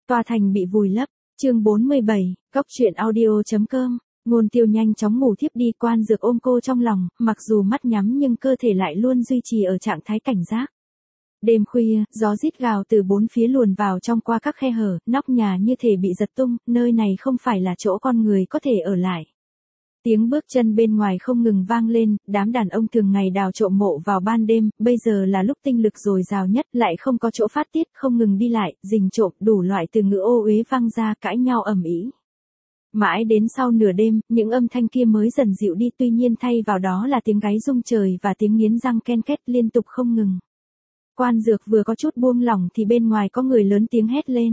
Tòa thành bị vùi lấp, chương 47, góc truyện audio.com, Ngôn Tiêu nhanh chóng ngủ thiếp đi. Quan Dược ôm cô trong lòng, mặc dù mắt nhắm nhưng cơ thể lại luôn duy trì ở trạng thái cảnh giác. Đêm khuya, gió rít gào từ bốn phía luồn vào trong qua các khe hở, nóc nhà như thể bị giật tung, nơi này không phải là chỗ con người có thể ở lại. Tiếng bước chân bên ngoài không ngừng vang lên, đám đàn ông thường ngày đào trộm mộ vào ban đêm, bây giờ là lúc tinh lực dồi dào nhất, lại không có chỗ phát tiết, không ngừng đi lại, rình trộm, đủ loại từ ngữ ô uế vang ra, cãi nhau ầm ĩ. Mãi đến sau nửa đêm, những âm thanh kia mới dần dịu đi, tuy nhiên thay vào đó là tiếng gáy rung trời và tiếng nghiến răng ken két liên tục không ngừng. Quan Dược vừa có chút buông lỏng thì bên ngoài có người lớn tiếng hét lên.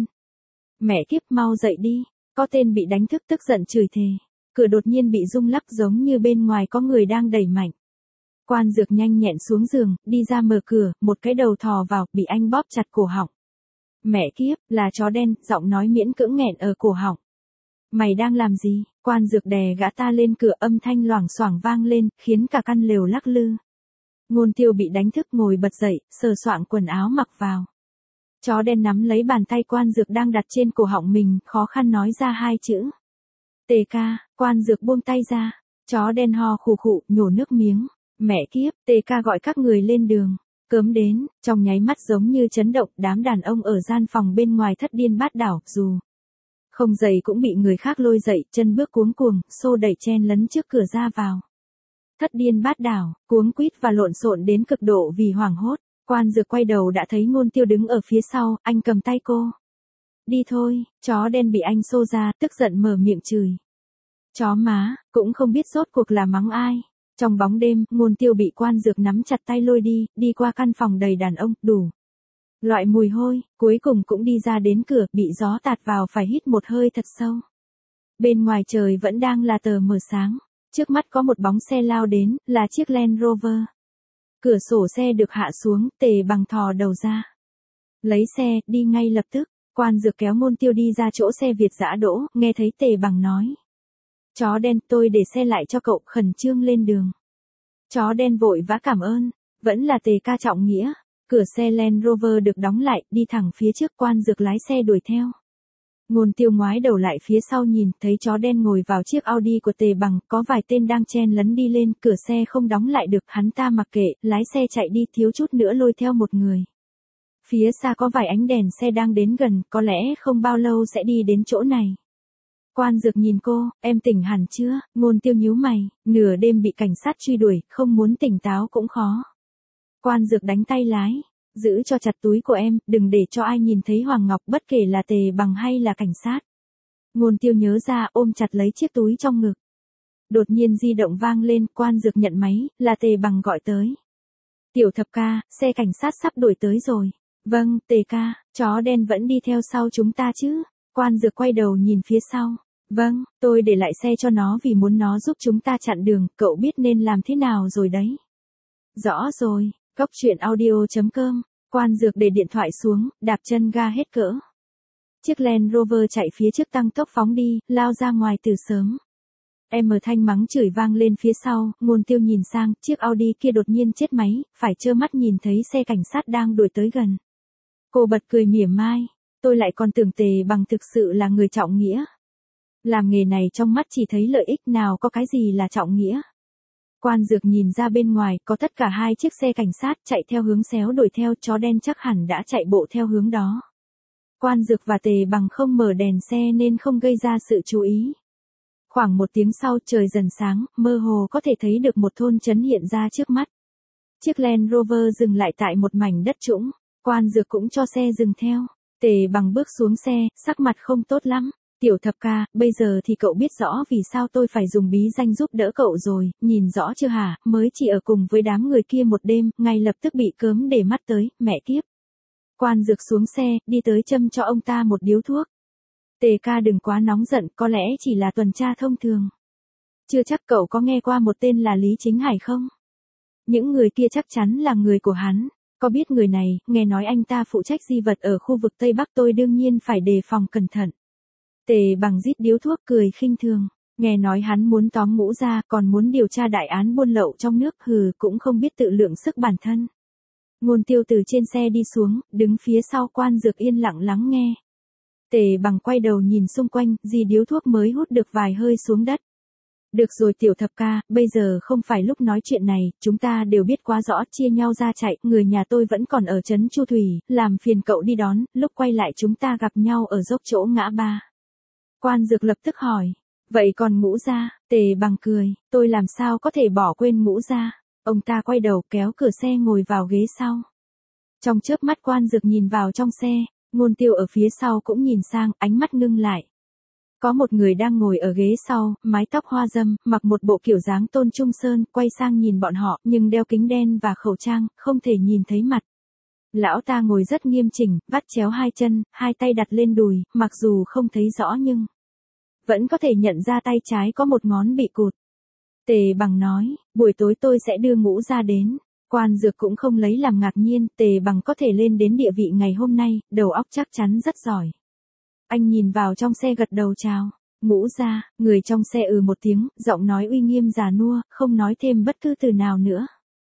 Mẹ kiếp, mau dậy đi, có tên bị đánh thức tức giận chửi thề. Cửa đột nhiên bị rung lắc giống như bên ngoài có người đang đẩy mạnh. Quan Dược nhanh nhẹn xuống giường, đi ra mở cửa, một cái đầu thò vào, bị anh bóp chặt cổ họng. Mẹ kiếp, là chó đen, giọng nói miễn cưỡng nghẹn ở cổ họng. Mày đang làm gì? Quan Dược đè gã ta lên cửa, âm thanh loảng xoảng vang lên, khiến cả căn lều lắc lư. Ngôn Tiêu bị đánh thức ngồi bật dậy, sờ soạng quần áo mặc vào. Chó đen nắm lấy bàn tay Quan Dược đang đặt trên cổ họng mình, khó khăn nói ra hai chữ. Tề ca. Quan Dược buông tay ra. Chó đen ho khù khụ, nhổ nước miếng. Mẹ kiếp, Tề ca gọi các người lên đường. Cớm đến, trong nháy mắt giống như chấn động, đám đàn ông ở gian phòng bên ngoài thất điên bát đảo, dù không dậy cũng bị người khác lôi dậy, chân bước cuống cuồng, xô đẩy chen lấn trước cửa ra vào. Thất điên bát đảo, cuống quýt và lộn xộn đến cực độ vì hoảng hốt. Quan Dược quay đầu đã thấy Ngôn Tiêu đứng ở phía sau, anh cầm tay cô. Đi thôi. Chó đen bị anh xô ra, tức giận mở miệng chửi. Chó má, cũng không biết rốt cuộc là mắng ai. Trong bóng đêm, Ngôn Tiêu bị Quan Dược nắm chặt tay lôi đi qua căn phòng đầy đàn ông, đủ loại mùi hôi, cuối cùng cũng đi ra đến cửa, bị gió tạt vào phải hít một hơi thật sâu. Bên ngoài trời vẫn đang là tờ mờ sáng, trước mắt có một bóng xe lao đến, là chiếc Land Rover. Cửa sổ xe được hạ xuống, Tề Bằng thò đầu ra. Lấy xe, đi ngay lập tức. Quan Dược kéo Ngôn Tiêu đi ra chỗ xe Việt dã đỗ, nghe thấy Tề Bằng nói. Chó đen, tôi để xe lại cho cậu, khẩn trương lên đường. Chó đen vội vã cảm ơn, vẫn là Tề ca trọng nghĩa. Cửa xe Land Rover được đóng lại, đi thẳng phía trước. Quan Dược lái xe đuổi theo. Ngôn Tiêu ngoái đầu lại phía sau nhìn, thấy chó đen ngồi vào chiếc Audi của Tề Bằng, có vài tên đang chen lấn đi lên, cửa xe không đóng lại được, hắn ta mặc kệ, lái xe chạy đi, thiếu chút nữa lôi theo một người. Phía xa có vài ánh đèn xe đang đến gần, có lẽ không bao lâu sẽ đi đến chỗ này. Quan Dược nhìn cô, em tỉnh hẳn chưa? Ngôn Tiêu nhíu mày, nửa đêm bị cảnh sát truy đuổi, không muốn tỉnh táo cũng khó. Quan Dược đánh tay lái, giữ cho chặt túi của em, đừng để cho ai nhìn thấy Hoàng Ngọc, bất kể là Tề Bằng hay là cảnh sát. Ngôn Tiêu nhớ ra, ôm chặt lấy chiếc túi trong ngực. Đột nhiên di động vang lên, Quan Dược nhận máy, là Tề Bằng gọi tới. Tiểu Thập ca, xe cảnh sát sắp đuổi tới rồi. Vâng, Tề ca, chó đen vẫn đi theo sau chúng ta chứ? Quan Dược quay đầu nhìn phía sau. Vâng, tôi để lại xe cho nó vì muốn nó giúp chúng ta chặn đường, cậu biết nên làm thế nào rồi đấy. Rõ rồi, góc truyện audio.com, Quan Dược để điện thoại xuống, đạp chân ga hết cỡ. Chiếc Land Rover chạy phía trước tăng tốc phóng đi, lao ra ngoài từ sớm. Em ở thanh mắng chửi vang lên phía sau, Ngôn Tiêu nhìn sang, chiếc Audi kia đột nhiên chết máy, phải trơ mắt nhìn thấy xe cảnh sát đang đuổi tới gần. Cô bật cười mỉa mai, tôi lại còn tưởng Tề Bằng thực sự là người trọng nghĩa. Làm nghề này trong mắt chỉ thấy lợi ích, nào có cái gì là trọng nghĩa. Quan Dược nhìn ra bên ngoài, có tất cả hai chiếc xe cảnh sát chạy theo hướng xéo đuổi theo, chó đen chắc hẳn đã chạy bộ theo hướng đó. Quan Dược và Tề Bằng không mở đèn xe nên không gây ra sự chú ý. Khoảng một tiếng sau, trời dần sáng, mơ hồ có thể thấy được một thôn trấn hiện ra trước mắt. Chiếc Land Rover dừng lại tại một mảnh đất trũng, Quan Dược cũng cho xe dừng theo. Tề Bằng bước xuống xe, sắc mặt không tốt lắm. Tiểu Thập ca, bây giờ thì cậu biết rõ vì sao tôi phải dùng bí danh giúp đỡ cậu rồi, nhìn rõ chưa hả? Mới chỉ ở cùng với đám người kia một đêm, ngay lập tức bị cớm để mắt tới, mẹ kiếp. Quan Dược xuống xe, đi tới châm cho ông ta một điếu thuốc. Tề ca đừng quá nóng giận, có lẽ chỉ là tuần tra thông thường. Chưa chắc cậu có nghe qua một tên là Lý Chính Hải không? Những người kia chắc chắn là người của hắn. Có biết người này, nghe nói anh ta phụ trách di vật ở khu vực Tây Bắc, tôi đương nhiên phải đề phòng cẩn thận. Tề Bằng rít điếu thuốc cười khinh thường, nghe nói hắn muốn tóm Ngũ ra, còn muốn điều tra đại án buôn lậu trong nước, cũng không biết tự lượng sức bản thân. Ngôn Tiêu từ trên xe đi xuống, đứng phía sau Quan Dược yên lặng lắng nghe. Tề Bằng quay đầu nhìn xung quanh, dì điếu thuốc mới hút được vài hơi xuống đất. Được rồi Tiểu Thập ca, bây giờ không phải lúc nói chuyện này, chúng ta đều biết quá rõ, chia nhau ra chạy, người nhà tôi vẫn còn ở trấn Chu Thủy, làm phiền cậu đi đón, lúc quay lại chúng ta gặp nhau ở dốc chỗ ngã ba. Quan Dược lập tức hỏi, vậy còn Ngũ gia? Tề Bằng cười, tôi làm sao có thể bỏ quên Ngũ gia? Ông ta quay đầu kéo cửa xe ngồi vào ghế sau. Trong chớp mắt Quan Dược nhìn vào trong xe, Ngôn Tiêu ở phía sau cũng nhìn sang, ánh mắt ngưng lại. Có một người đang ngồi ở ghế sau, mái tóc hoa dâm, mặc một bộ kiểu dáng Tôn Trung Sơn, quay sang nhìn bọn họ, nhưng đeo kính đen và khẩu trang, không thể nhìn thấy mặt. Lão ta ngồi rất nghiêm chỉnh, vắt chéo hai chân, hai tay đặt lên đùi, mặc dù không thấy rõ nhưng vẫn có thể nhận ra tay trái có một ngón bị cụt. Tề Bằng nói, buổi tối tôi sẽ đưa Ngũ gia đến. Quan Dược cũng không lấy làm ngạc nhiên, Tề Bằng có thể lên đến địa vị ngày hôm nay, đầu óc chắc chắn rất giỏi. Anh nhìn vào trong xe gật đầu chào. Ngũ gia, người trong xe một tiếng, giọng nói uy nghiêm già nua, không nói thêm bất cứ từ nào nữa.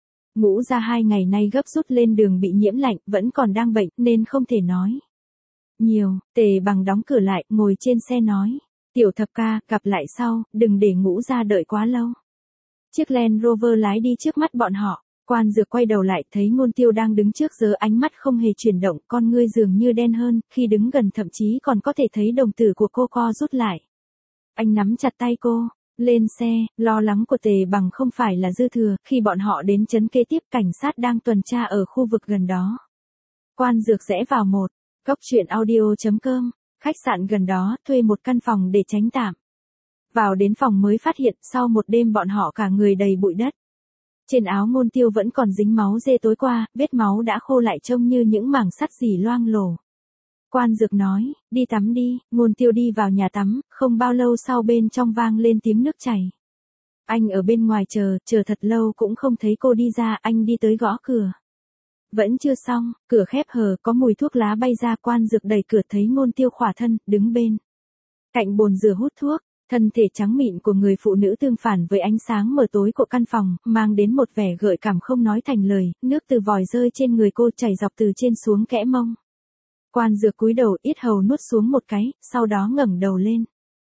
Ngũ gia 2 ngày nay gấp rút lên đường bị nhiễm lạnh, vẫn còn đang bệnh, nên không thể nói nhiều. Tề Bằng đóng cửa lại, ngồi trên xe nói. Tiểu Thập ca, gặp lại sau, đừng để Ngũ gia đợi quá lâu. Chiếc Land Rover lái đi trước mắt bọn họ. Quan Dược quay đầu lại, thấy Ngôn Tiêu đang đứng trước giờ, ánh mắt không hề chuyển động, con ngươi dường như đen hơn, khi đứng gần thậm chí còn có thể thấy đồng tử của cô co rút lại. Anh nắm chặt tay cô, lên xe, lo lắng của Tề Bằng không phải là dư thừa, khi bọn họ đến trấn kế tiếp cảnh sát đang tuần tra ở khu vực gần đó. Quan Dược rẽ vào một góc truyện audio.com, khách sạn gần đó, thuê một căn phòng để tránh tạm. Vào đến phòng mới phát hiện, sau một đêm bọn họ cả người đầy bụi đất. Trên áo Ngôn Tiêu vẫn còn dính máu dê tối qua, vết máu đã khô lại trông như những mảng sắt rỉ loang lổ. Quan Dược nói, đi tắm đi. Ngôn Tiêu đi vào nhà tắm, không bao lâu sau bên trong vang lên tiếng nước chảy. Anh ở bên ngoài chờ thật lâu cũng không thấy cô đi ra, anh đi tới gõ cửa. Vẫn chưa xong, cửa khép hờ, có mùi thuốc lá bay ra. Quan Dược đẩy cửa thấy Ngôn Tiêu khỏa thân, đứng bên cạnh bồn rửa hút thuốc. Thân thể trắng mịn của người phụ nữ tương phản với ánh sáng mờ tối của căn phòng, mang đến một vẻ gợi cảm không nói thành lời, nước từ vòi rơi trên người cô chảy dọc từ trên xuống kẽ mông. Quan Dược cúi đầu, yết hầu nuốt xuống một cái, sau đó ngẩng đầu lên.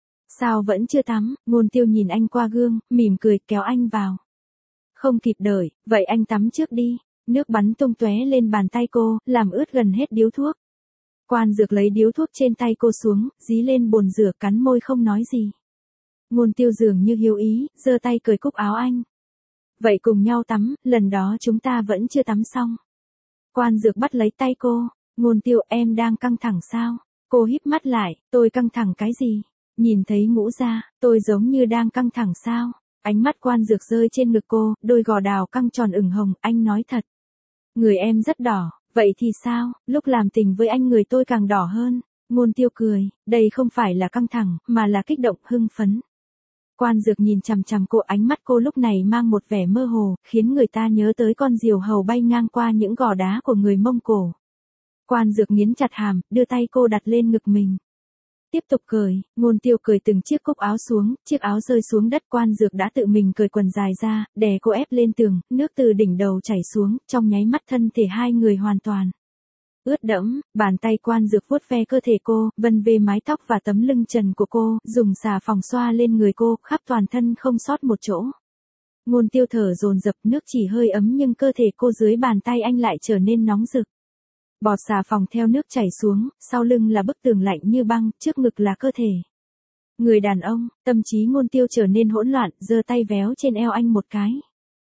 Sao vẫn chưa tắm? Ngôn Tiêu nhìn anh qua gương, mỉm cười, kéo anh vào. Không kịp đợi, vậy anh tắm trước đi. Nước bắn tung tóe lên bàn tay cô, làm ướt gần hết điếu thuốc. Quan Dược lấy điếu thuốc trên tay cô xuống, dí lên bồn rửa, cắn môi không nói gì. Ngôn Tiêu dường như hiếu ý, giơ tay cởi cúc áo anh. Vậy cùng nhau tắm, lần đó chúng ta vẫn chưa tắm xong. Quan Dược bắt lấy tay cô. Ngôn Tiêu, em đang căng thẳng sao? Cô híp mắt lại, tôi căng thẳng cái gì? Nhìn thấy Ngũ gia, tôi giống như đang căng thẳng sao? Ánh mắt Quan Dược rơi trên ngực cô, đôi gò đào căng tròn ửng hồng, anh nói thật. Người em rất đỏ, vậy thì sao? Lúc làm tình với anh người tôi càng đỏ hơn. Ngôn Tiêu cười, đây không phải là căng thẳng, mà là kích động, hưng phấn. Quan Dược nhìn chằm chằm cô, ánh mắt cô lúc này mang một vẻ mơ hồ, khiến người ta nhớ tới con diều hầu bay ngang qua những gò đá của người Mông Cổ. Quan Dược nghiến chặt hàm, đưa tay cô đặt lên ngực mình. Tiếp tục cởi. Ngôn Tiêu cởi từng chiếc cúc áo xuống, chiếc áo rơi xuống đất. Quan Dược đã tự mình cởi quần dài ra, đè cô ép lên tường, nước từ đỉnh đầu chảy xuống, trong nháy mắt thân thể hai người hoàn toàn ướt đẫm. Bàn tay Quan Dược vuốt ve cơ thể cô, vân về mái tóc và tấm lưng trần của cô, dùng xà phòng xoa lên người cô, khắp toàn thân không sót một chỗ. Ngôn Tiêu thở dồn dập, nước chỉ hơi ấm nhưng cơ thể cô dưới bàn tay anh lại trở nên nóng rực. Bọt xà phòng theo nước chảy xuống, sau lưng là bức tường lạnh như băng, trước ngực là cơ thể người đàn ông. Tâm trí Ngôn Tiêu trở nên hỗn loạn, giơ tay véo trên eo anh một cái.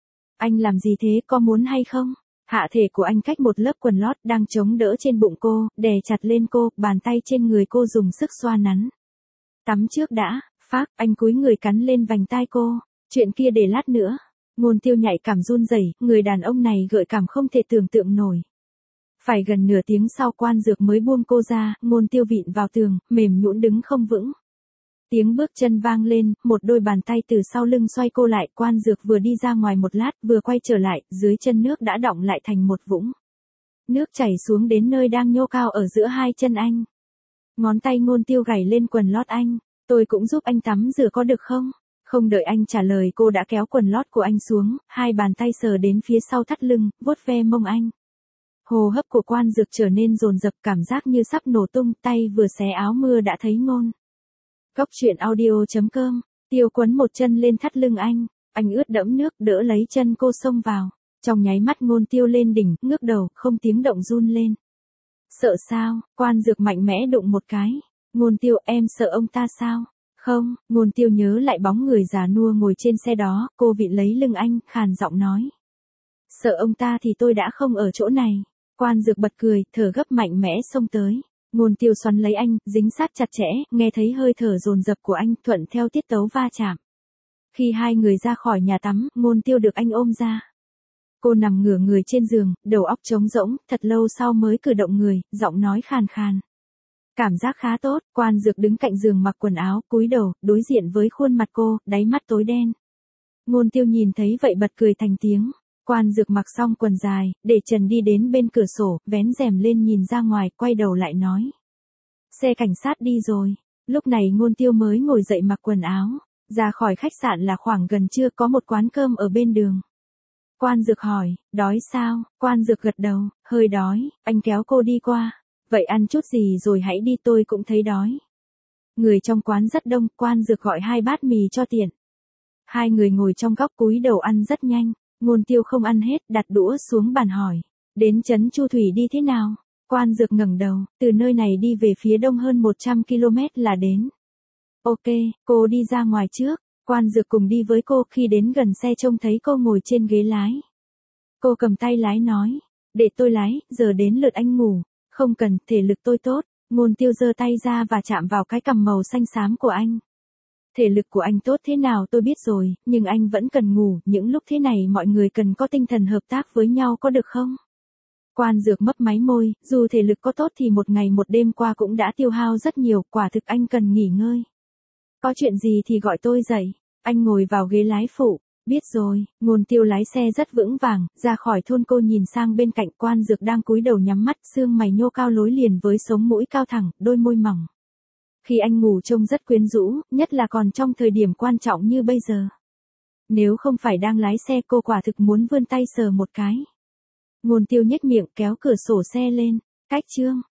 Anh làm gì thế, có muốn hay không? Hạ thể của anh cách một lớp quần lót đang chống đỡ trên bụng cô, đè chặt lên cô, bàn tay trên người cô dùng sức xoa nắn. Tắm trước đã. Phác, anh cúi người cắn lên vành tai cô. Chuyện kia để lát nữa. Ngôn Tiêu nhạy cảm run rẩy, người đàn ông này gợi cảm không thể tưởng tượng nổi. Phải gần nửa tiếng sau Quan Dược mới buông cô ra, Ngôn Tiêu vịn vào tường, mềm nhũn đứng không vững. Tiếng bước chân vang lên, một đôi bàn tay từ sau lưng xoay cô lại. Quan Dược vừa đi ra ngoài một lát, vừa quay trở lại, dưới chân nước đã đọng lại thành một vũng. Nước chảy xuống đến nơi đang nhô cao ở giữa hai chân anh. Ngón tay Ngôn Tiêu gảy lên quần lót anh. Tôi cũng giúp anh tắm rửa có được không? Không đợi anh trả lời, cô đã kéo quần lót của anh xuống, hai bàn tay sờ đến phía sau thắt lưng, vuốt ve mông anh. Hô hấp của Quan Dược trở nên dồn dập, cảm giác như sắp nổ tung, tay vừa xé áo mưa đã thấy ngôn. Cóc truyện audio.com, Tiêu quấn một chân lên thắt lưng anh ướt đẫm nước đỡ lấy chân cô xông vào. Trong nháy mắt Ngôn Tiêu lên đỉnh, ngước đầu, không tiếng động run lên. Sợ sao? Quan Dược mạnh mẽ đụng một cái. Ngôn Tiêu, em sợ ông ta sao? Không, Ngôn Tiêu nhớ lại bóng người già nua ngồi trên xe đó, cô vịn lấy lưng anh, khàn giọng nói. Sợ ông ta thì tôi đã không ở chỗ này. Quan Dược bật cười, thở gấp mạnh mẽ xông tới. Ngôn Tiêu xoắn lấy anh, dính sát chặt chẽ, nghe thấy hơi thở dồn dập của anh, thuận theo tiết tấu va chạm. Khi hai người ra khỏi nhà tắm, Ngôn Tiêu được anh ôm ra. Cô nằm ngửa người trên giường, đầu óc trống rỗng, thật lâu sau mới cử động người, giọng nói khàn khàn. Cảm giác khá tốt. Quan Dược đứng cạnh giường mặc quần áo, cúi đầu, đối diện với khuôn mặt cô, đáy mắt tối đen. Ngôn Tiêu nhìn thấy vậy bật cười thành tiếng. Quan Dược mặc xong quần dài, để trần đi đến bên cửa sổ, vén rèm lên nhìn ra ngoài, quay đầu lại nói. Xe cảnh sát đi rồi. Lúc này Ngôn Tiêu mới ngồi dậy mặc quần áo. Ra khỏi khách sạn là khoảng gần trưa, có một quán cơm ở bên đường. Quan Dược hỏi, đói sao? Quan Dược gật đầu, hơi đói. Anh kéo cô đi qua. Vậy ăn chút gì rồi hãy đi, tôi cũng thấy đói. Người trong quán rất đông, Quan Dược gọi 2 bát mì cho tiện. Hai người ngồi trong góc cúi đầu ăn rất nhanh. Ngôn Tiêu không ăn hết, đặt đũa xuống bàn hỏi. Đến trấn Chu Thủy đi thế nào? Quan Dược ngẩng đầu, từ nơi này đi về phía đông hơn 100 km là đến. Ok, cô đi ra ngoài trước. Quan Dược cùng đi với cô, khi đến gần xe trông thấy cô ngồi trên ghế lái. Cô cầm tay lái nói. Để tôi lái, giờ đến lượt anh ngủ. Không cần, thể lực tôi tốt. Ngôn Tiêu giơ tay ra và chạm vào cái cằm màu xanh xám của anh. Thể lực của anh tốt thế nào tôi biết rồi, nhưng anh vẫn cần ngủ, những lúc thế này mọi người cần có tinh thần hợp tác với nhau có được không? Quan Dược mấp máy môi, dù thể lực có tốt thì một ngày một đêm qua cũng đã tiêu hao rất nhiều, quả thực anh cần nghỉ ngơi. Có chuyện gì thì gọi tôi dậy. Anh ngồi vào ghế lái phụ. Biết rồi. Ngôn Tiêu lái xe rất vững vàng, ra khỏi thôn. Cô nhìn sang bên cạnh. Quan Dược đang cúi đầu nhắm mắt, xương mày nhô cao lối liền với sống mũi cao thẳng, đôi môi mỏng. Khi anh ngủ trông rất quyến rũ, nhất là còn trong thời điểm quan trọng như bây giờ. Nếu không phải đang lái xe, cô quả thực muốn vươn tay sờ một cái. Ngôn Tiêu nhếch miệng, kéo cửa sổ xe lên. Cách chương.